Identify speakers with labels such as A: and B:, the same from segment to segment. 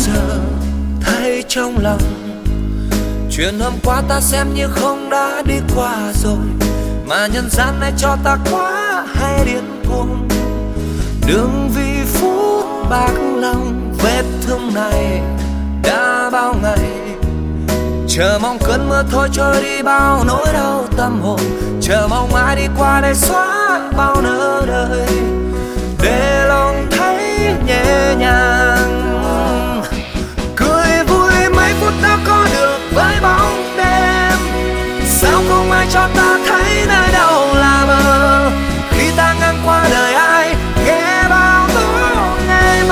A: giờ thấy trong lòng chuyện hôm qua ta xem như không đã đi qua rồi, mà nhân gian này cho ta quá hay điên cuồng. Đừng vì phút bạc lòng, vết thương này đã bao ngày, chờ mong cơn mưa thôi trôi đi bao nỗi đau tâm hồn, chờ mong ai đi qua để xóa bao nỡ đời, để lòng thấy nhẹ nhàng. Cười vui mấy phút đã có được với bóng đêm, sao không ai cho ta thấy nơi đâu là mơ, khi ta ngang qua đời ai nghe bao tố ngày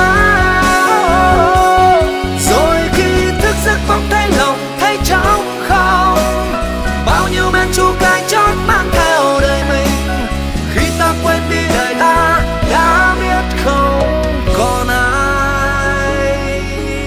A: mai. Rồi khi thức giấc bỗng thấy lòng thấy trống không, bao nhiêu men chua cay chót mang theo đời mình, khi ta quên đi đời ta đã biết không còn ai.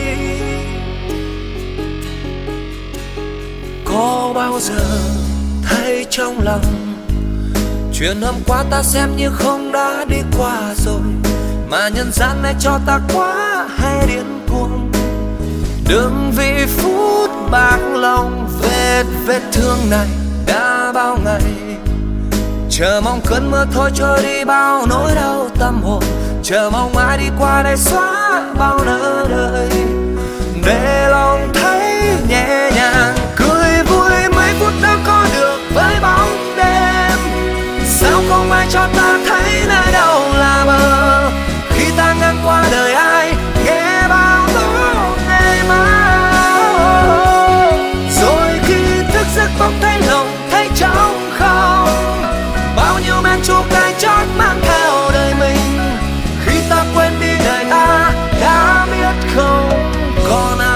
A: Có bao giờ thấy trong lòng chuyện hôm qua ta xem như không đã đi qua rồi, mà nhân gian này cho ta quá hay điên cuồng. Đừng vì phút bạc lòng, vết thương này đã bao ngày, chờ mong cơn mưa thôi trôi đi bao nỗi đau tâm hồn, chờ mong ai đi qua để xóa bao nỡ đời, để lòng thấy nhẹ nhàng. Cười vui mấy phút đã có được với bóng đêm, sao không ai cho ta thấy nơi đâu là mơ, khi ta ngang qua đời ai nghe bao tố ngày mai. Rồi khi thức giấc bỗng thấy lòng thấy trống không, bao nhiêu men chua cay chót mang theo đời mình, khi ta quên đi đời ta đã biết không còn ai.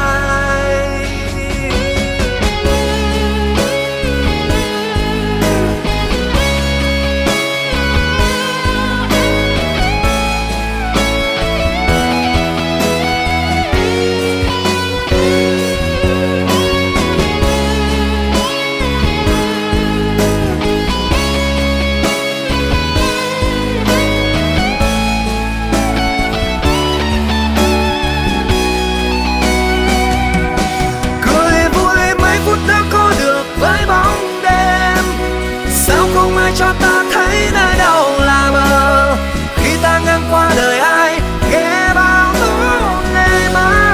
A: Cho ta thấy nơi đâu là mơ, khi ta ngang qua đời ai nghe bao tố ngày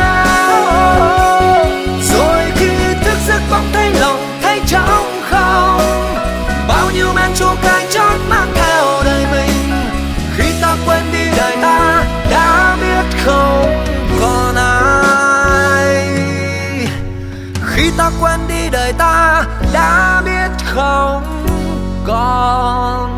A: mai. Rồi khi thức giấc bỗng thấy lòng thấy trống không, bao nhiêu men chua cay chót mang theo đời mình, khi ta quên đi đời ta đã biết không còn ai, khi ta quên đi đời ta đã biết không còn